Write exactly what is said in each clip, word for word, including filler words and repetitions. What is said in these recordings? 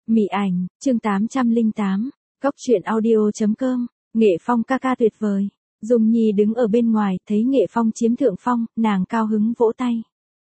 Mị ảnh, chương tám trăm lẻ tám, Cốc truyện audio chấm com, Nghệ Phong ca ca tuyệt vời. Dung Nhi đứng ở bên ngoài, thấy Nghệ Phong chiếm thượng phong, nàng cao hứng vỗ tay.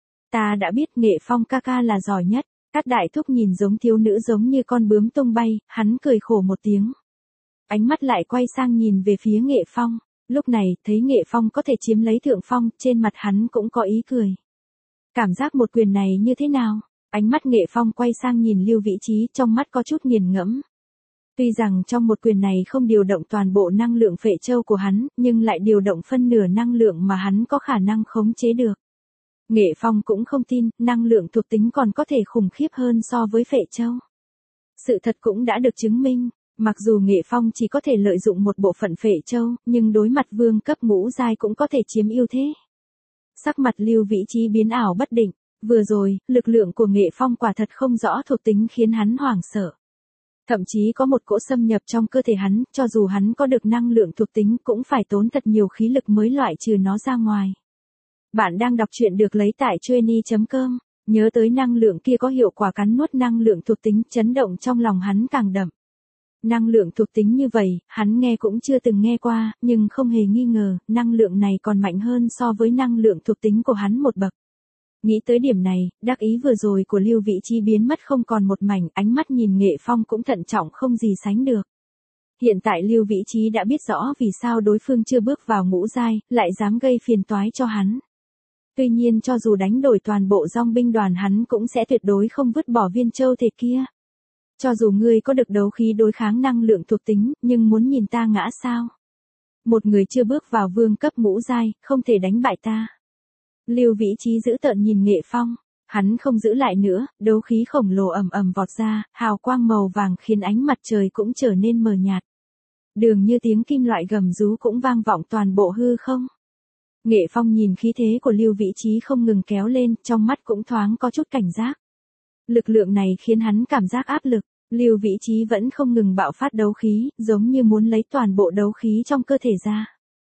Ta đã biết Nghệ Phong ca ca là giỏi nhất. Các đại thúc nhìn giống thiếu nữ giống như con bướm tung bay, hắn cười khổ một tiếng. Ánh mắt lại quay sang nhìn về phía Nghệ Phong. Lúc này, thấy Nghệ Phong có thể chiếm lấy thượng phong, trên mặt hắn cũng có ý cười. Cảm giác một quyền này như thế nào? Ánh mắt Nghệ Phong quay sang nhìn Lưu Vĩ Trí, trong mắt có chút nghiền ngẫm. Tuy rằng trong một quyền này không điều động toàn bộ năng lượng phệ châu của hắn, nhưng lại điều động phân nửa năng lượng mà hắn có khả năng khống chế được. Nghệ Phong cũng không tin, năng lượng thuộc tính còn có thể khủng khiếp hơn so với phệ châu. Sự thật cũng đã được chứng minh, mặc dù Nghệ Phong chỉ có thể lợi dụng một bộ phận phệ châu, nhưng đối mặt vương cấp ngũ giai cũng có thể chiếm ưu thế. Sắc mặt Lưu Vĩ Trí biến ảo bất định, vừa rồi, lực lượng của Nghệ Phong quả thật không rõ thuộc tính khiến hắn hoảng sợ. Thậm chí có một cỗ xâm nhập trong cơ thể hắn, cho dù hắn có được năng lượng thuộc tính cũng phải tốn thật nhiều khí lực mới loại trừ nó ra ngoài. Bạn đang đọc truyện được lấy tại trueny chấm com, nhớ tới năng lượng kia có hiệu quả cắn nuốt năng lượng thuộc tính, chấn động trong lòng hắn càng đậm. Năng lượng thuộc tính như vậy, hắn nghe cũng chưa từng nghe qua, nhưng không hề nghi ngờ, năng lượng này còn mạnh hơn so với năng lượng thuộc tính của hắn một bậc. Nghĩ tới điểm này, đắc ý vừa rồi của Lưu Vĩ Trí biến mất không còn một mảnh, ánh mắt nhìn Nghệ Phong cũng thận trọng không gì sánh được. Hiện tại Lưu Vĩ Trí đã biết rõ vì sao đối phương chưa bước vào ngũ giai, lại dám gây phiền toái cho hắn. Tuy nhiên cho dù đánh đổi toàn bộ dòng binh đoàn hắn cũng sẽ tuyệt đối không vứt bỏ viên châu thể kia. Cho dù ngươi có được đấu khí đối kháng năng lượng thuộc tính, nhưng muốn nhìn ta ngã sao? Một người chưa bước vào vương cấp ngũ giai, không thể đánh bại ta. Lưu Vĩ Trí giữ tợn nhìn Nghệ Phong, hắn không giữ lại nữa, đấu khí khổng lồ ầm ầm vọt ra, hào quang màu vàng khiến ánh mặt trời cũng trở nên mờ nhạt. Đường như tiếng kim loại gầm rú cũng vang vọng toàn bộ hư không. Nghệ Phong nhìn khí thế của Lưu Vĩ Trí không ngừng kéo lên, trong mắt cũng thoáng có chút cảnh giác. Lực lượng này khiến hắn cảm giác áp lực, Lưu Vĩ Trí vẫn không ngừng bạo phát đấu khí, giống như muốn lấy toàn bộ đấu khí trong cơ thể ra.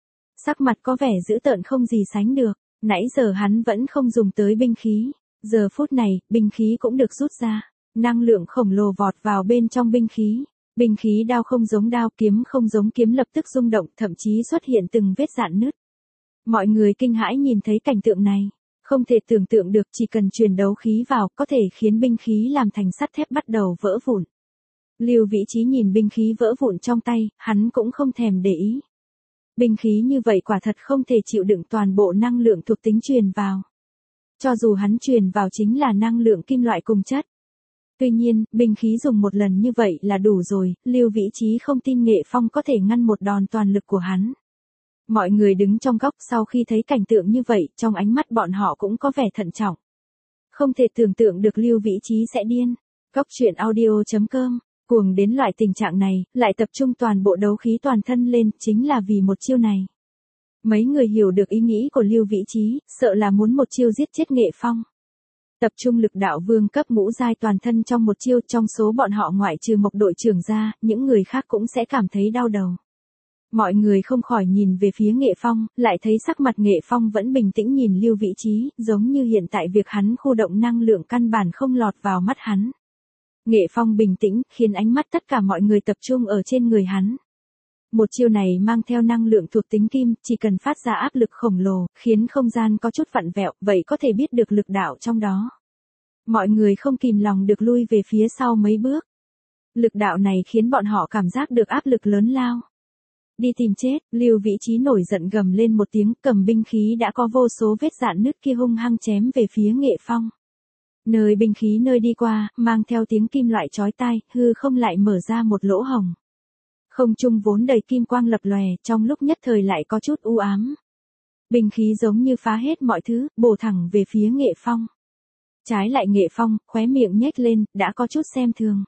Sắc mặt có vẻ dữ tợn không gì sánh được, nãy giờ hắn vẫn không dùng tới binh khí, giờ phút này, binh khí cũng được rút ra, năng lượng khổng lồ vọt vào bên trong binh khí. Binh khí đao không giống đao, kiếm không giống kiếm lập tức rung động, thậm chí xuất hiện từng vết rạn nứt. Mọi người kinh hãi nhìn thấy cảnh tượng này, không thể tưởng tượng được chỉ cần truyền đấu khí vào có thể khiến binh khí làm thành sắt thép bắt đầu vỡ vụn. Lưu Vĩ Trí nhìn binh khí vỡ vụn trong tay, hắn cũng không thèm để ý. Binh khí như vậy quả thật không thể chịu đựng toàn bộ năng lượng thuộc tính truyền vào. Cho dù hắn truyền vào chính là năng lượng kim loại cùng chất. Tuy nhiên, binh khí dùng một lần như vậy là đủ rồi, Lưu Vĩ Trí không tin Nghệ Phong có thể ngăn một đòn toàn lực của hắn. Mọi người đứng trong góc sau khi thấy cảnh tượng như vậy, trong ánh mắt bọn họ cũng có vẻ thận trọng. Không thể tưởng tượng được Lưu Vĩ Trí sẽ điên. Cốc truyện audio chấm com, cuồng đến loại tình trạng này, lại tập trung toàn bộ đấu khí toàn thân lên, chính là vì một chiêu này. Mấy người hiểu được ý nghĩ của Lưu Vĩ Trí, sợ là muốn một chiêu giết chết Nghệ Phong. Tập trung lực đạo vương cấp ngũ giai toàn thân trong một chiêu, trong số bọn họ ngoại trừ Mộc đội trưởng ra, những người khác cũng sẽ cảm thấy đau đầu. Mọi người không khỏi nhìn về phía Nghệ Phong, lại thấy sắc mặt Nghệ Phong vẫn bình tĩnh nhìn Lưu Vĩ Trí, giống như hiện tại việc hắn khu động năng lượng căn bản không lọt vào mắt hắn. Nghệ Phong bình tĩnh, khiến ánh mắt tất cả mọi người tập trung ở trên người hắn. Một chiêu này mang theo năng lượng thuộc tính kim, chỉ cần phát ra áp lực khổng lồ, khiến không gian có chút vặn vẹo, vậy có thể biết được lực đạo trong đó. Mọi người không kìm lòng được lui về phía sau mấy bước. Lực đạo này khiến bọn họ cảm giác được áp lực lớn lao. Đi tìm chết, Lưu Vĩ Trí nổi giận gầm lên một tiếng, cầm binh khí đã có vô số vết rạn nứt kia hung hăng chém về phía Nghệ Phong. Nơi binh khí nơi đi qua, mang theo tiếng kim loại chói tai, hư không lại mở ra một lỗ hồng. Không trung vốn đầy kim quang lập lòe, trong lúc nhất thời lại có chút u ám. Binh khí giống như phá hết mọi thứ, bổ thẳng về phía Nghệ Phong. Trái lại Nghệ Phong, khóe miệng nhếch lên, đã có chút xem thường.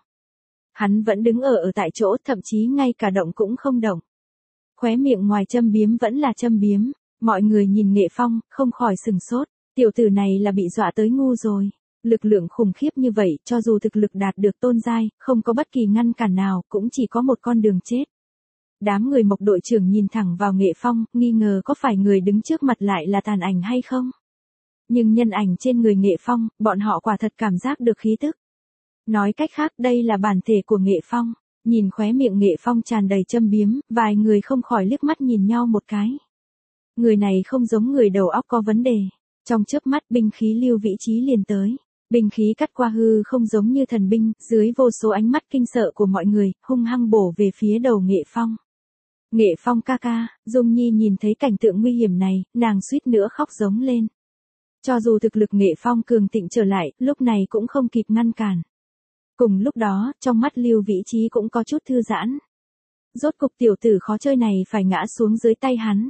Hắn vẫn đứng ở ở tại chỗ, thậm chí ngay cả động cũng không động. Khóe miệng ngoài châm biếm vẫn là châm biếm, mọi người nhìn Nghệ Phong, không khỏi sừng sốt, tiểu tử này là bị dọa tới ngu rồi. Lực lượng khủng khiếp như vậy, cho dù thực lực đạt được tôn giai, không có bất kỳ ngăn cản nào, cũng chỉ có một con đường chết. Đám người Mộc đội trưởng nhìn thẳng vào Nghệ Phong, nghi ngờ có phải người đứng trước mặt lại là tàn ảnh hay không. Nhưng nhân ảnh trên người Nghệ Phong, bọn họ quả thật cảm giác được khí tức. Nói cách khác đây là bản thể của Nghệ Phong. Nhìn khóe miệng Nghệ Phong tràn đầy châm biếm, vài người không khỏi liếc mắt nhìn nhau một cái. Người này không giống người đầu óc có vấn đề. Trong chớp mắt binh khí Lưu Vĩ Chí liền tới. Binh khí cắt qua hư không giống như thần binh, dưới vô số ánh mắt kinh sợ của mọi người, hung hăng bổ về phía đầu Nghệ Phong. Nghệ Phong ca ca, Dung Nhi nhìn thấy cảnh tượng nguy hiểm này, nàng suýt nữa khóc giống lên. Cho dù thực lực Nghệ Phong cường thịnh trở lại, lúc này cũng không kịp ngăn cản. Cùng lúc đó, trong mắt Lưu Vĩ Chí cũng có chút thư giãn. Rốt cục tiểu tử khó chơi này phải ngã xuống dưới tay hắn.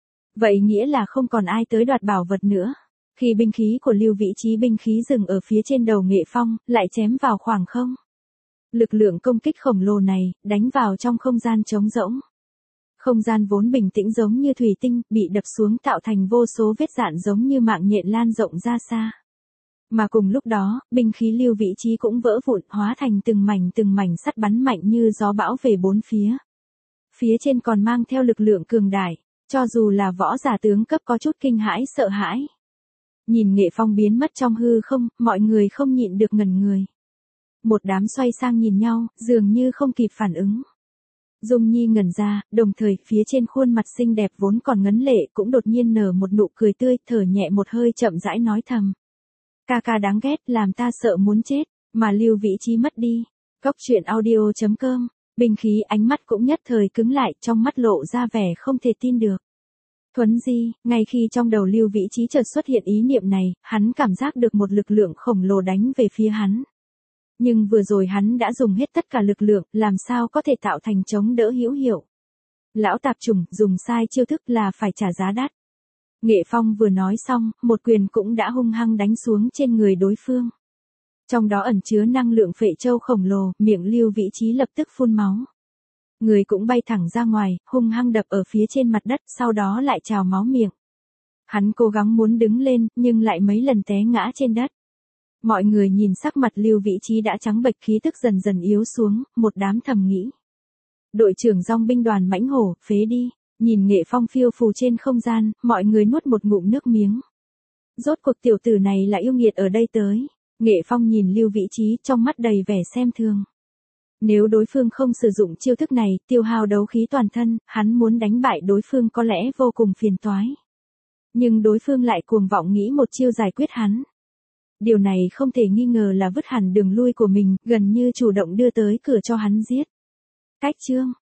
Vậy nghĩa là không còn ai tới đoạt bảo vật nữa. Khi binh khí của Lưu Vĩ Chí binh khí dừng ở phía trên đầu Nghệ Phong, lại chém vào khoảng không. Lực lượng công kích khổng lồ này, đánh vào trong không gian trống rỗng. Không gian vốn bình tĩnh giống như thủy tinh, bị đập xuống tạo thành vô số vết rạn giống như mạng nhện lan rộng ra xa. Mà cùng lúc đó, binh khí Lưu Vĩ Chí cũng vỡ vụn, hóa thành từng mảnh từng mảnh sắt bắn mạnh như gió bão về bốn phía. Phía trên còn mang theo lực lượng cường đại, cho dù là võ giả tướng cấp có chút kinh hãi sợ hãi. Nhìn Nghệ Phong biến mất trong hư không, mọi người không nhịn được ngẩn người. Một đám xoay sang nhìn nhau, dường như không kịp phản ứng. Dung Nhi ngẩn ra, đồng thời phía trên khuôn mặt xinh đẹp vốn còn ngấn lệ cũng đột nhiên nở một nụ cười tươi, thở nhẹ một hơi chậm rãi nói thầm. Ca ca đáng ghét, làm ta sợ muốn chết, mà Lưu Vĩ Chí mất đi. Cốc truyện audio chấm com, binh khí ánh mắt cũng nhất thời cứng lại, trong mắt lộ ra vẻ không thể tin được. Thuấn di, ngay khi trong đầu Lưu Vĩ Chí chợt xuất hiện ý niệm này, hắn cảm giác được một lực lượng khổng lồ đánh về phía hắn. Nhưng vừa rồi hắn đã dùng hết tất cả lực lượng, làm sao có thể tạo thành chống đỡ hữu hiệu. Lão tạp chủng, dùng sai chiêu thức là phải trả giá đắt. Nghệ Phong vừa nói xong, một quyền cũng đã hung hăng đánh xuống trên người đối phương. Trong đó ẩn chứa năng lượng phệ châu khổng lồ, miệng Lưu Vĩ Chí lập tức phun máu. Người cũng bay thẳng ra ngoài, hung hăng đập ở phía trên mặt đất, sau đó lại trào máu miệng. Hắn cố gắng muốn đứng lên, nhưng lại mấy lần té ngã trên đất. Mọi người nhìn sắc mặt Lưu Vĩ Chí đã trắng bệch, khí tức dần dần yếu xuống, một đám thầm nghĩ. Đội trưởng dòng binh đoàn mãnh hổ, phế đi. Nhìn Nghệ Phong phiêu phù trên không gian, mọi người nuốt một ngụm nước miếng. Rốt cuộc tiểu tử này là yêu nghiệt ở đây tới. Nghệ Phong nhìn Lưu Vĩ Chí trong mắt đầy vẻ xem thường. Nếu đối phương không sử dụng chiêu thức này, tiêu hao đấu khí toàn thân, hắn muốn đánh bại đối phương có lẽ vô cùng phiền toái. Nhưng đối phương lại cuồng vọng nghĩ một chiêu giải quyết hắn. Điều này không thể nghi ngờ là vứt hẳn đường lui của mình, gần như chủ động đưa tới cửa cho hắn giết. Cách chương